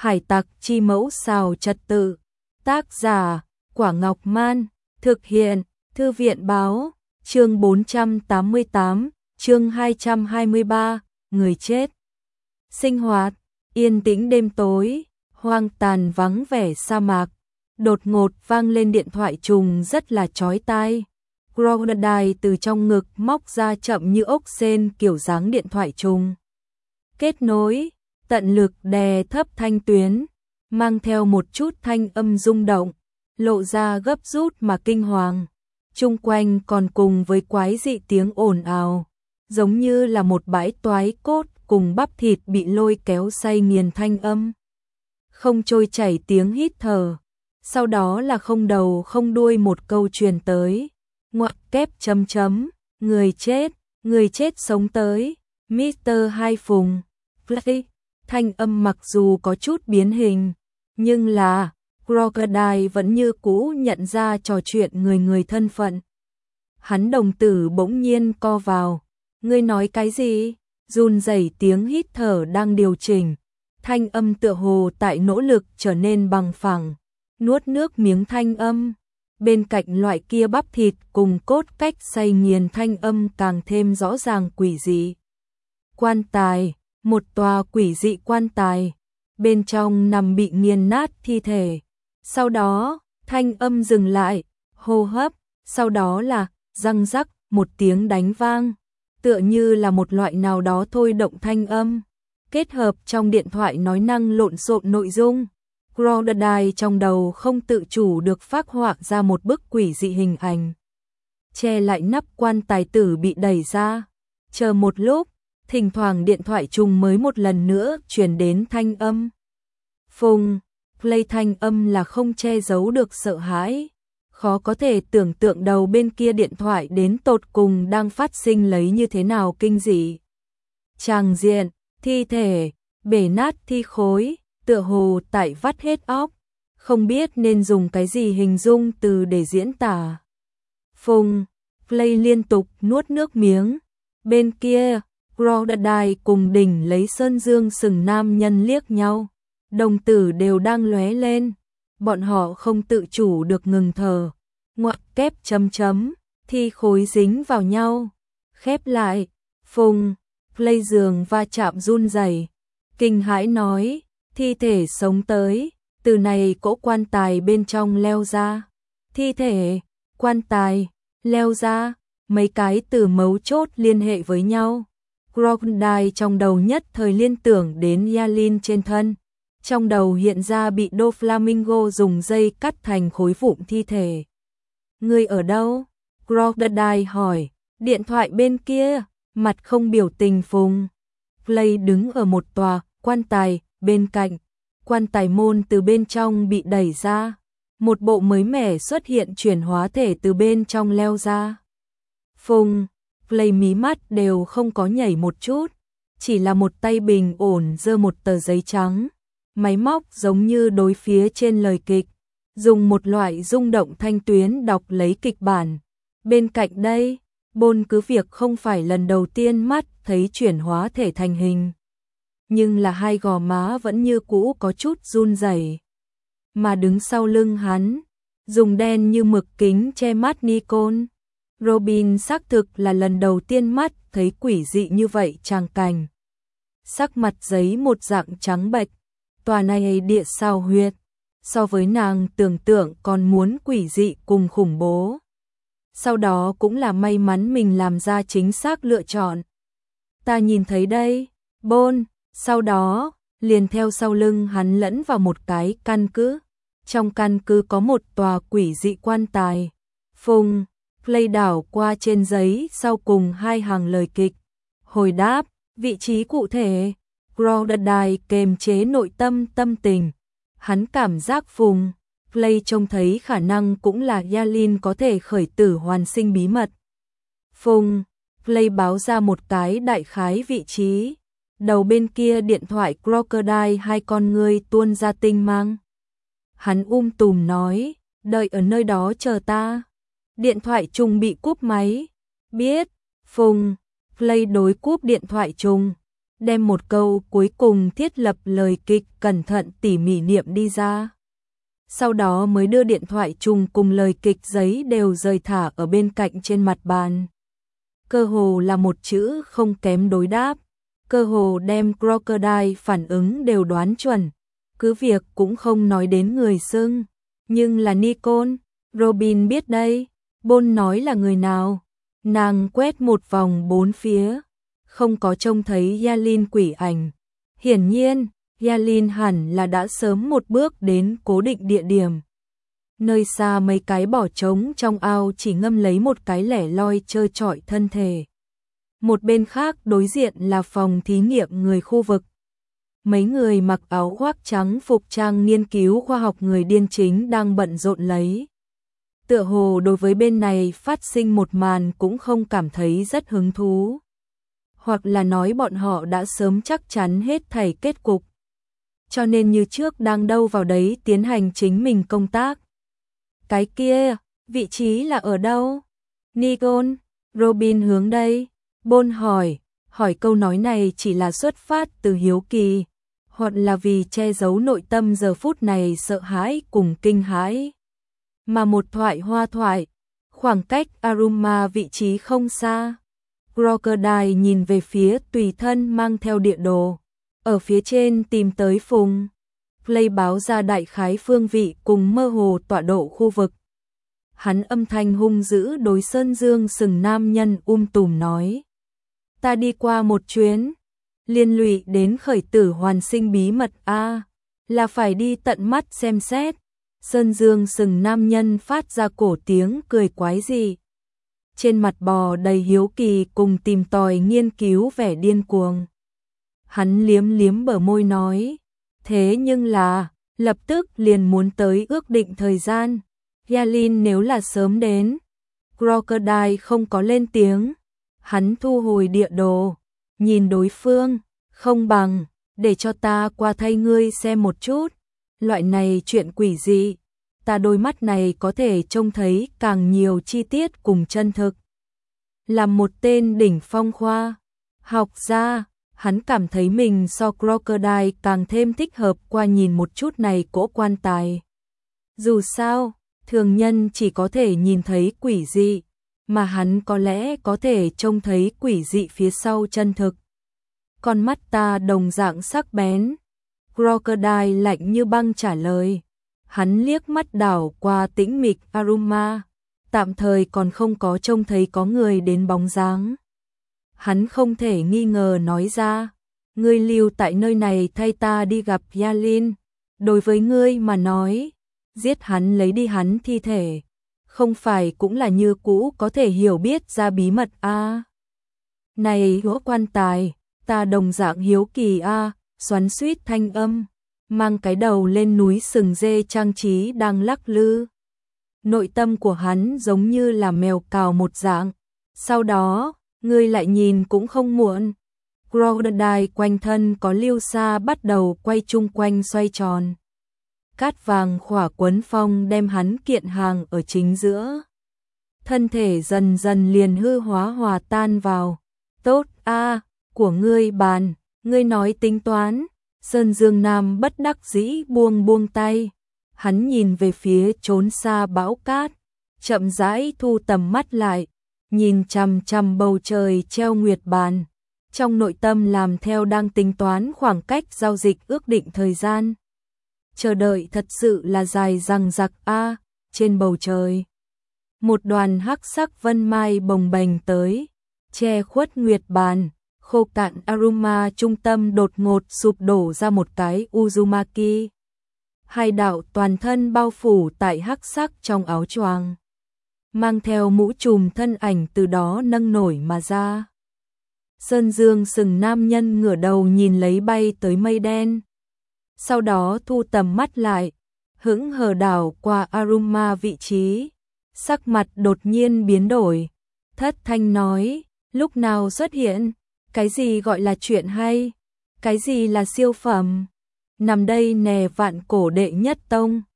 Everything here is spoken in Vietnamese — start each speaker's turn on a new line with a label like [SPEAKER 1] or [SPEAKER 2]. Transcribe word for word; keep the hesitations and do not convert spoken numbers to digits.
[SPEAKER 1] Hải tặc chi mẫu xào trật tự. Tác giả, Quả Ngọc Man. Thực hiện, Thư viện Báo. Chương bốn trăm tám mươi tám, chương hai trăm hai mươi ba, người chết. Sinh hoạt, yên tĩnh đêm tối, hoang tàn vắng vẻ sa mạc. Đột ngột vang lên điện thoại trùng rất là chói tai. Crocodile từ trong ngực móc ra chậm như ốc sên kiểu dáng điện thoại trùng. Kết nối, tận lực đè thấp thanh tuyến, mang theo một chút thanh âm rung động, lộ ra gấp rút mà kinh hoàng. Chung quanh còn cùng với quái dị tiếng ồn ào, giống như là một bãi toái cốt cùng bắp thịt bị lôi kéo xay nghiền thanh âm. Không trôi chảy tiếng hít thở, sau đó là không đầu không đuôi một câu truyền tới. Ngoặc kép chấm chấm, người chết, người chết sống tới, mít tơ Hai Phùng. Play, thanh âm mặc dù có chút biến hình, nhưng là Crocodile vẫn như cũ nhận ra trò chuyện người người thân phận. Hắn đồng tử bỗng nhiên co vào. Ngươi nói cái gì? Run rẩy tiếng hít thở đang điều chỉnh. Thanh âm tựa hồ tại nỗ lực trở nên bằng phẳng. Nuốt nước miếng thanh âm. Bên cạnh loại kia bắp thịt cùng cốt cách xay nghiền thanh âm càng thêm rõ ràng quỷ dị. Quan tài, một tòa quỷ dị quan tài. Bên trong nằm bị nghiền nát thi thể. Sau đó, thanh âm dừng lại, hô hấp, sau đó là răng rắc, một tiếng đánh vang, tựa như là một loại nào đó thôi động thanh âm, kết hợp trong điện thoại nói năng lộn xộn nội dung. Crocodile trong đầu không tự chủ được phác họa ra một bức quỷ dị hình ảnh. Che lại nắp quan tài tử bị đẩy ra, chờ một lúc, thỉnh thoảng điện thoại trùng mới một lần nữa truyền đến thanh âm. Phùng, play thanh âm là không che giấu được sợ hãi. Khó có thể tưởng tượng đầu bên kia điện thoại đến tột cùng đang phát sinh lấy như thế nào kinh dị. Tràng diện, thi thể, bể nát thi khối, tựa hồ tại vắt hết óc, không biết nên dùng cái gì hình dung từ để diễn tả. Phùng, play liên tục nuốt nước miếng. Bên kia, Crocodile cùng đỉnh lấy sơn dương sừng nam nhân liếc nhau. Đồng tử đều đang lóe lên, bọn họ không tự chủ được ngừng thở. Ngoặc kép chấm chấm, thi khối dính vào nhau, khép lại. Phùng, play giường va chạm run rẩy, kinh hãi nói, thi thể sống tới, từ này cỗ quan tài bên trong leo ra. Thi thể, quan tài, leo ra, mấy cái từ mấu chốt liên hệ với nhau. Crocodile trong đầu nhất thời liên tưởng đến Yalin trên thân. Trong đầu hiện ra bị Doflamingo dùng dây cắt thành khối vụn thi thể. Ngươi ở đâu? Crocodile hỏi. Điện thoại bên kia, mặt không biểu tình Phùng. Play đứng ở một tòa quan tài bên cạnh. Quan tài môn từ bên trong bị đẩy ra. Một bộ mới mẻ xuất hiện chuyển hóa thể từ bên trong leo ra. Phùng, Play mí mắt đều không có nhảy một chút. Chỉ là một tay bình ổn giơ một tờ giấy trắng. Máy móc giống như đối phía trên lời kịch, dùng một loại rung động thanh tuyến đọc lấy kịch bản. Bên cạnh đây, Bôn cứ việc không phải lần đầu tiên mắt thấy chuyển hóa thể thành hình, nhưng là hai gò má vẫn như cũ có chút run rẩy. Mà đứng sau lưng hắn, dùng đen như mực kính che mắt Nikon. Robin xác thực là lần đầu tiên mắt thấy quỷ dị như vậy tràng cảnh. Sắc mặt giấy một dạng trắng bệch. Tòa này địa sao huyệt, so với nàng tưởng tượng còn muốn quỷ dị cùng khủng bố. Sau đó cũng là may mắn mình làm ra chính xác lựa chọn. Ta nhìn thấy đây, Bôn, sau đó, liền theo sau lưng hắn lẫn vào một cái căn cứ. Trong căn cứ có một tòa quỷ dị quan tài. Phùng, play đảo qua trên giấy sau cùng hai hàng lời kịch. Hồi đáp, vị trí cụ thể. Crocodile kềm chế nội tâm tâm tình. Hắn cảm giác Phùng, play trông thấy khả năng cũng là Yalin có thể khởi tử hoàn sinh bí mật. Phùng, play báo ra một cái đại khái vị trí. Đầu bên kia điện thoại Crocodile hai con ngươi tuôn ra tinh mang. Hắn um tùm nói, đợi ở nơi đó chờ ta. Điện thoại trùng bị cúp máy. Biết, Phùng, play đối cúp điện thoại trùng. đem một câu cuối cùng thiết lập lời kịch cẩn thận tỉ mỉ niệm đi ra. Sau đó mới đưa điện thoại chung cùng lời kịch giấy đều rời thả ở bên cạnh trên mặt bàn. Cơ hồ là một chữ không kém đối đáp, cơ hồ đem Crocodile phản ứng đều đoán chuẩn, cứ việc cũng không nói đến người xưng, nhưng là Nicole, Robin biết đây, Bôn nói là người nào. Nàng quét một vòng bốn phía, không có trông thấy Yalin quỷ ảnh. Hiển nhiên, Yalin hẳn là đã sớm một bước đến cố định địa điểm. Nơi xa mấy cái bỏ trống trong ao chỉ ngâm lấy một cái lẻ loi trơ trọi thân thể. Một bên khác đối diện là phòng thí nghiệm người khu vực. Mấy người mặc áo khoác trắng phục trang nghiên cứu khoa học người điên chính đang bận rộn lấy. Tựa hồ đối với bên này phát sinh một màn cũng không cảm thấy rất hứng thú. Hoặc là nói bọn họ đã sớm chắc chắn hết thảy kết cục. Cho nên như trước đang đâu vào đấy tiến hành chính mình công tác. Cái kia, vị trí là ở đâu? Nicole, Robin hướng đây. Bôn hỏi, hỏi câu nói này chỉ là xuất phát từ hiếu kỳ, hoặc là vì che giấu nội tâm giờ phút này sợ hãi cùng kinh hãi. Mà một thoại hoa thoại, khoảng cách Aruma vị trí không xa. Crocodile nhìn về phía tùy thân mang theo địa đồ, ở phía trên tìm tới Phùng. Play báo ra đại khái phương vị cùng mơ hồ tọa độ khu vực. Hắn âm thanh hung dữ đối Sơn Dương sừng nam nhân um tùm nói. Ta đi qua một chuyến, liên lụy đến khởi tử hoàn sinh bí mật A, là phải đi tận mắt xem xét. Sơn Dương sừng nam nhân phát ra cổ tiếng cười quái dị. Trên mặt bò đầy hiếu kỳ cùng tìm tòi nghiên cứu vẻ điên cuồng. Hắn liếm liếm bờ môi nói, thế nhưng là, lập tức liền muốn tới ước định thời gian. Yalin nếu là sớm đến. Crocodile không có lên tiếng. Hắn thu hồi địa đồ, nhìn đối phương, không bằng, để cho ta qua thay ngươi xem một chút. Loại này chuyện quỷ dị, ta đôi mắt này có thể trông thấy càng nhiều chi tiết cùng chân thực. Làm một tên đỉnh phong khoa học gia, hắn cảm thấy mình so Crocodile càng thêm thích hợp qua nhìn một chút này cỗ quan tài. Dù sao, thường nhân chỉ có thể nhìn thấy quỷ dị, mà hắn có lẽ có thể trông thấy quỷ dị phía sau chân thực. Con mắt ta đồng dạng sắc bén. Crocodile lạnh như băng trả lời. Hắn liếc mắt đảo qua tĩnh mịch Aruma, tạm thời còn không có trông thấy có người đến bóng dáng. Hắn không thể nghi ngờ nói ra, ngươi lưu tại nơi này thay ta đi gặp Yalin. Đối với ngươi mà nói, giết hắn lấy đi hắn thi thể, không phải cũng là như cũ có thể hiểu biết ra bí mật a? À, này gỗ quan tài, ta đồng dạng hiếu kỳ a. À, xoắn xuýt thanh âm, mang cái đầu lên núi sừng dê trang trí đang lắc lư. Nội tâm của hắn giống như là mèo cào một dạng. Sau đó, ngươi lại nhìn cũng không muộn. Crocodile quanh thân có lưu sa bắt đầu quay chung quanh xoay tròn. Cát vàng khỏa quấn phong đem hắn kiện hàng ở chính giữa. Thân thể dần dần liền hư hóa hòa tan vào. Tốt a, à, của ngươi bàn, ngươi nói tính toán. Sơn Dương Nam bất đắc dĩ buông buông tay. Hắn nhìn về phía trốn xa bão cát, chậm rãi thu tầm mắt lại, nhìn chằm chằm bầu trời treo nguyệt bàn, trong nội tâm làm theo đang tính toán khoảng cách giao dịch ước định thời gian. Chờ đợi thật sự là dài dằng dặc a. Trên bầu trời, một đoàn hắc sắc vân mai bồng bềnh tới, che khuất nguyệt bàn. Khô cạn Aruma trung tâm đột ngột sụp đổ ra một cái Uzumaki. Hai đạo toàn thân bao phủ tại hắc sắc trong áo choàng, mang theo mũ trùm thân ảnh từ đó nâng nổi mà ra. Sơn Dương sừng nam nhân ngửa đầu nhìn lấy bay tới mây đen. Sau đó thu tầm mắt lại, hững hờ đảo qua Aruma vị trí. Sắc mặt đột nhiên biến đổi. Thất thanh nói, lúc nào xuất hiện? Cái gì gọi là chuyện hay? Cái gì là siêu phẩm? Nằm đây nè vạn cổ đệ nhất tông.